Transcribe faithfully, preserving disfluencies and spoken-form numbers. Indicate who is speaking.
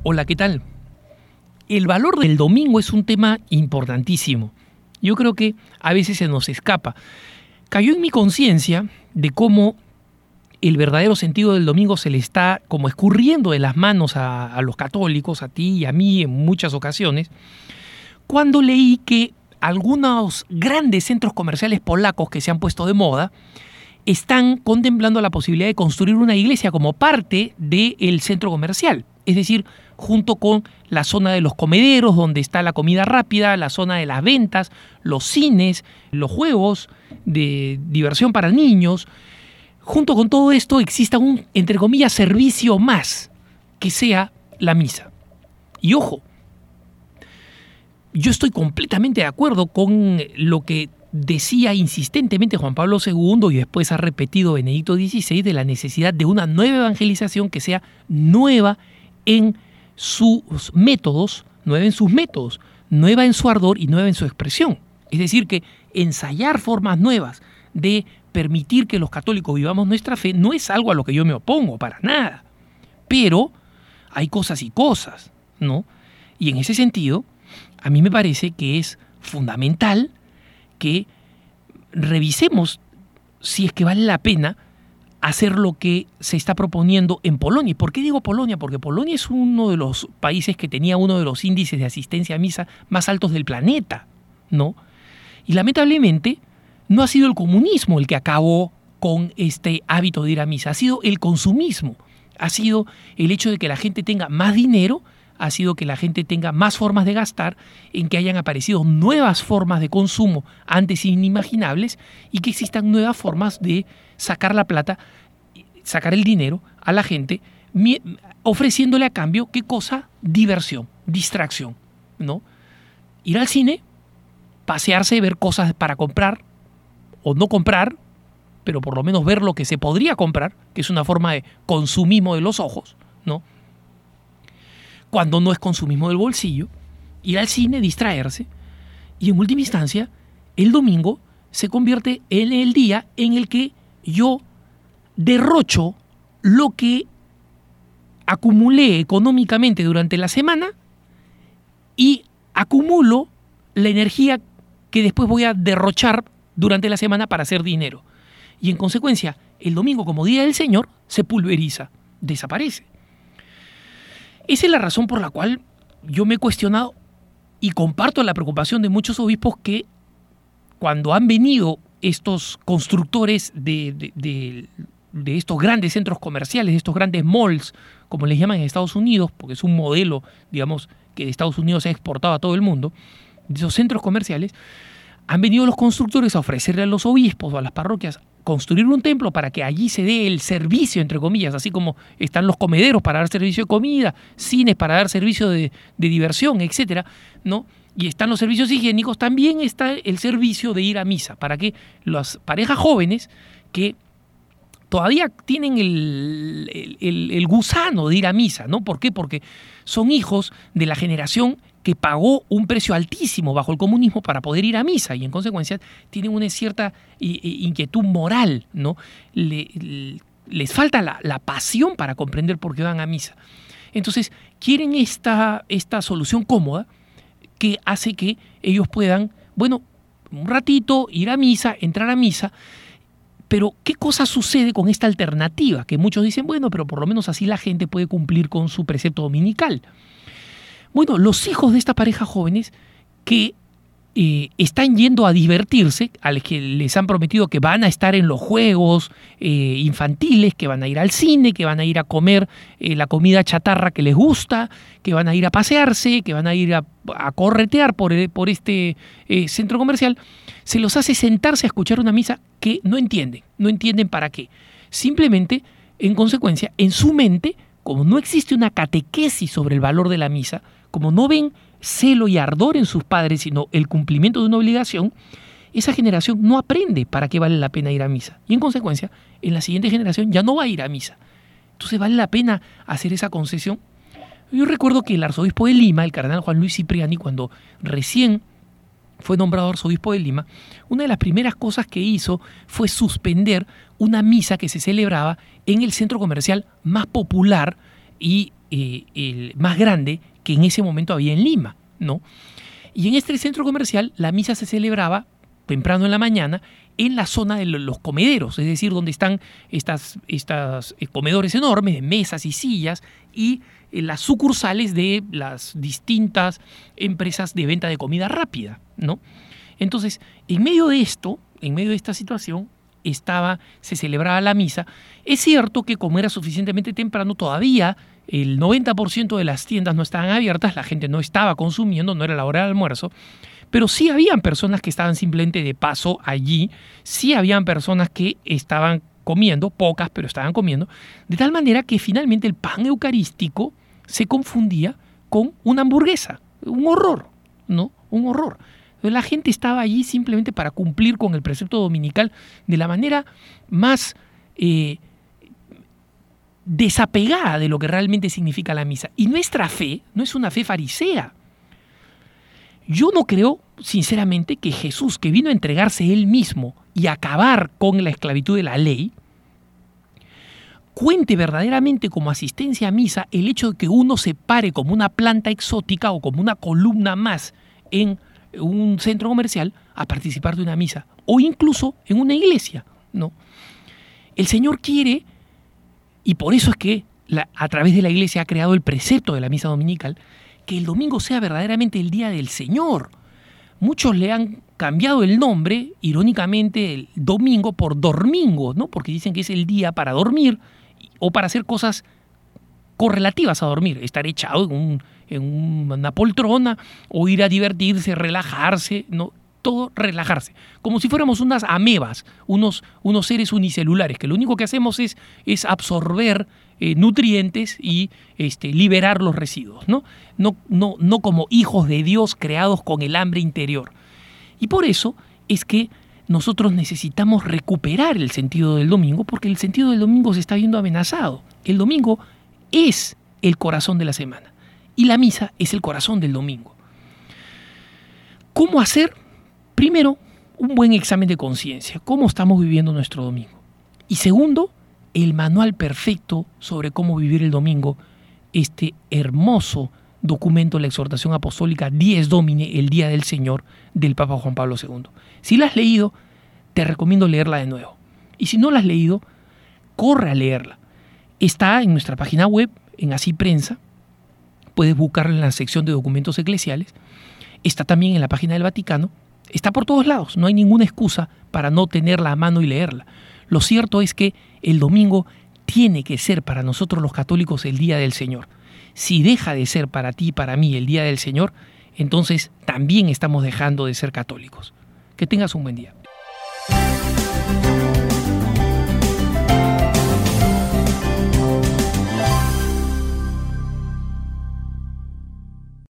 Speaker 1: Hola, ¿qué tal? El valor del domingo es un tema importantísimo. Yo creo que a veces se nos escapa. Cayó en mi conciencia de cómo el verdadero sentido del domingo se le está como escurriendo de las manos a, a los católicos, a ti y a mí en muchas ocasiones, cuando leí que algunos grandes centros comerciales polacos que se han puesto de moda están contemplando la posibilidad de construir una iglesia como parte del centro comercial. Es decir, junto con la zona de los comederos, donde está la comida rápida, la zona de las ventas, los cines, los juegos de diversión para niños. Junto con todo esto exista un, entre comillas, servicio más, que sea la misa. Y ojo, yo estoy completamente de acuerdo con lo que decía insistentemente Juan Pablo segundo y después ha repetido Benedicto dieciséis de la necesidad de una nueva evangelización que sea nueva en sus métodos, nueva en sus métodos, nueva en su ardor y nueva en su expresión. Es decir, que ensayar formas nuevas de permitir que los católicos vivamos nuestra fe no es algo a lo que yo me opongo, para nada. Pero hay cosas y cosas, ¿no? Y en ese sentido, a mí me parece que es fundamental que revisemos si es que vale la pena hacer lo que se está proponiendo en Polonia. ¿Y por qué digo Polonia? Porque Polonia es uno de los países que tenía uno de los índices de asistencia a misa más altos del planeta, ¿no? Y lamentablemente no ha sido el comunismo el que acabó con este hábito de ir a misa, ha sido el consumismo, ha sido el hecho de que la gente tenga más dinero, ha sido que la gente tenga más formas de gastar, en que hayan aparecido nuevas formas de consumo antes inimaginables y que existan nuevas formas de sacar la plata, sacar el dinero a la gente, ofreciéndole a cambio, ¿qué cosa? Diversión, distracción, ¿no? Ir al cine, pasearse, ver cosas para comprar o no comprar, pero por lo menos ver lo que se podría comprar, que es una forma de consumismo de los ojos, ¿no? Cuando no es consumismo del bolsillo, ir al cine, distraerse, y en última instancia, el domingo se convierte en el día en el que yo derrocho lo que acumulé económicamente durante la semana y acumulo la energía que después voy a derrochar durante la semana para hacer dinero. Y en consecuencia, el domingo como día del Señor se pulveriza, desaparece. Esa es la razón por la cual yo me he cuestionado y comparto la preocupación de muchos obispos que cuando han venido estos constructores de, de, de, de estos grandes centros comerciales, de estos grandes malls, como les llaman en Estados Unidos, porque es un modelo, digamos, que de Estados Unidos se ha exportado a todo el mundo, de esos centros comerciales, han venido los constructores a ofrecerle a los obispos o a las parroquias construir un templo para que allí se dé el servicio, entre comillas, así como están los comederos para dar servicio de comida, cines para dar servicio de, de diversión, etcétera, ¿no? Y están los servicios higiénicos, también está el servicio de ir a misa, para que las parejas jóvenes que todavía tienen el, el, el gusano de ir a misa, ¿no? ¿Por qué? Porque son hijos de la generación que pagó un precio altísimo bajo el comunismo para poder ir a misa y en consecuencia tienen una cierta inquietud moral, ¿no? Le, le, les falta la, la pasión para comprender por qué van a misa. Entonces quieren esta, esta solución cómoda que hace que ellos puedan, bueno, un ratito ir a misa, entrar a misa. Pero, ¿qué cosa sucede con esta alternativa? Que muchos dicen, bueno, pero por lo menos así la gente puede cumplir con su precepto dominical. Bueno, los hijos de esta pareja jóvenes que eh, están yendo a divertirse, a los que les han prometido que van a estar en los juegos eh, infantiles, que van a ir al cine, que van a ir a comer eh, la comida chatarra que les gusta, que van a ir a pasearse, que van a ir a, a corretear por, por este eh, centro comercial, se los hace sentarse a escuchar una misa que no entienden, no entienden para qué. Simplemente, en consecuencia, en su mente, como no existe una catequesis sobre el valor de la misa, como no ven celo y ardor en sus padres, sino el cumplimiento de una obligación, esa generación no aprende para qué vale la pena ir a misa. Y en consecuencia, en la siguiente generación ya no va a ir a misa. Entonces, ¿vale la pena hacer esa concesión? Yo recuerdo que el arzobispo de Lima, el cardenal Juan Luis Cipriani, cuando recién fue nombrado arzobispo de Lima, una de las primeras cosas que hizo fue suspender una misa que se celebraba en el centro comercial más popular y eh, el más grande que en ese momento había en Lima, ¿no? Y en este centro comercial la misa se celebraba temprano en la mañana en la zona de los comederos, es decir, donde están estas, estas comedores enormes de mesas y sillas y las sucursales de las distintas empresas de venta de comida rápida, ¿no? Entonces, en medio de esto, en medio de esta situación, estaba, se celebraba la misa. Es cierto que como era suficientemente temprano, todavía el noventa por ciento de las tiendas no estaban abiertas, la gente no estaba consumiendo, no era la hora del almuerzo, pero sí habían personas que estaban simplemente de paso allí, sí habían personas que estaban comiendo, pocas, pero estaban comiendo, de tal manera que finalmente el pan eucarístico se confundía con una hamburguesa. Un horror, ¿no? Un horror. La gente estaba allí simplemente para cumplir con el precepto dominical de la manera más eh, desapegada de lo que realmente significa la misa. Y nuestra fe no es una fe farisea. Yo no creo, sinceramente, que Jesús, que vino a entregarse él mismo y acabar con la esclavitud de la ley, cuente verdaderamente como asistencia a misa el hecho de que uno se pare como una planta exótica o como una columna más en un centro comercial a participar de una misa o incluso en una iglesia, ¿no? El Señor quiere, y por eso es que la, a través de la iglesia ha creado el precepto de la misa dominical, que el domingo sea verdaderamente el día del Señor. Muchos le han cambiado el nombre, irónicamente, el domingo por dormingo, ¿no? Porque dicen que es el día para dormir o para hacer cosas correlativas a dormir, estar echado en, un, en una poltrona o ir a divertirse, relajarse, ¿no? Todo relajarse, como si fuéramos unas amebas, unos, unos seres unicelulares, que lo único que hacemos es, es absorber eh, nutrientes y este, liberar los residuos, ¿no? No, no, no como hijos de Dios creados con el hambre interior. Y por eso es que nosotros necesitamos recuperar el sentido del domingo, porque el sentido del domingo se está viendo amenazado. El domingo es el corazón de la semana y la misa es el corazón del domingo. ¿Cómo hacer? Primero, un buen examen de conciencia. ¿Cómo estamos viviendo nuestro domingo? Y segundo, el manual perfecto sobre cómo vivir el domingo, este hermoso documento, la exhortación apostólica Dies Domini, el Día del Señor, del Papa Juan Pablo segundo. Si la has leído, te recomiendo leerla de nuevo. Y si no la has leído, corre a leerla. Está en nuestra página web, en Así Prensa. Puedes buscarla en la sección de documentos eclesiales. Está también en la página del Vaticano. Está por todos lados, no hay ninguna excusa para no tenerla a mano y leerla. Lo cierto es que el domingo tiene que ser para nosotros los católicos el Día del Señor. Si deja de ser para ti y para mí el Día del Señor, entonces también estamos dejando de ser católicos. Que tengas un buen día.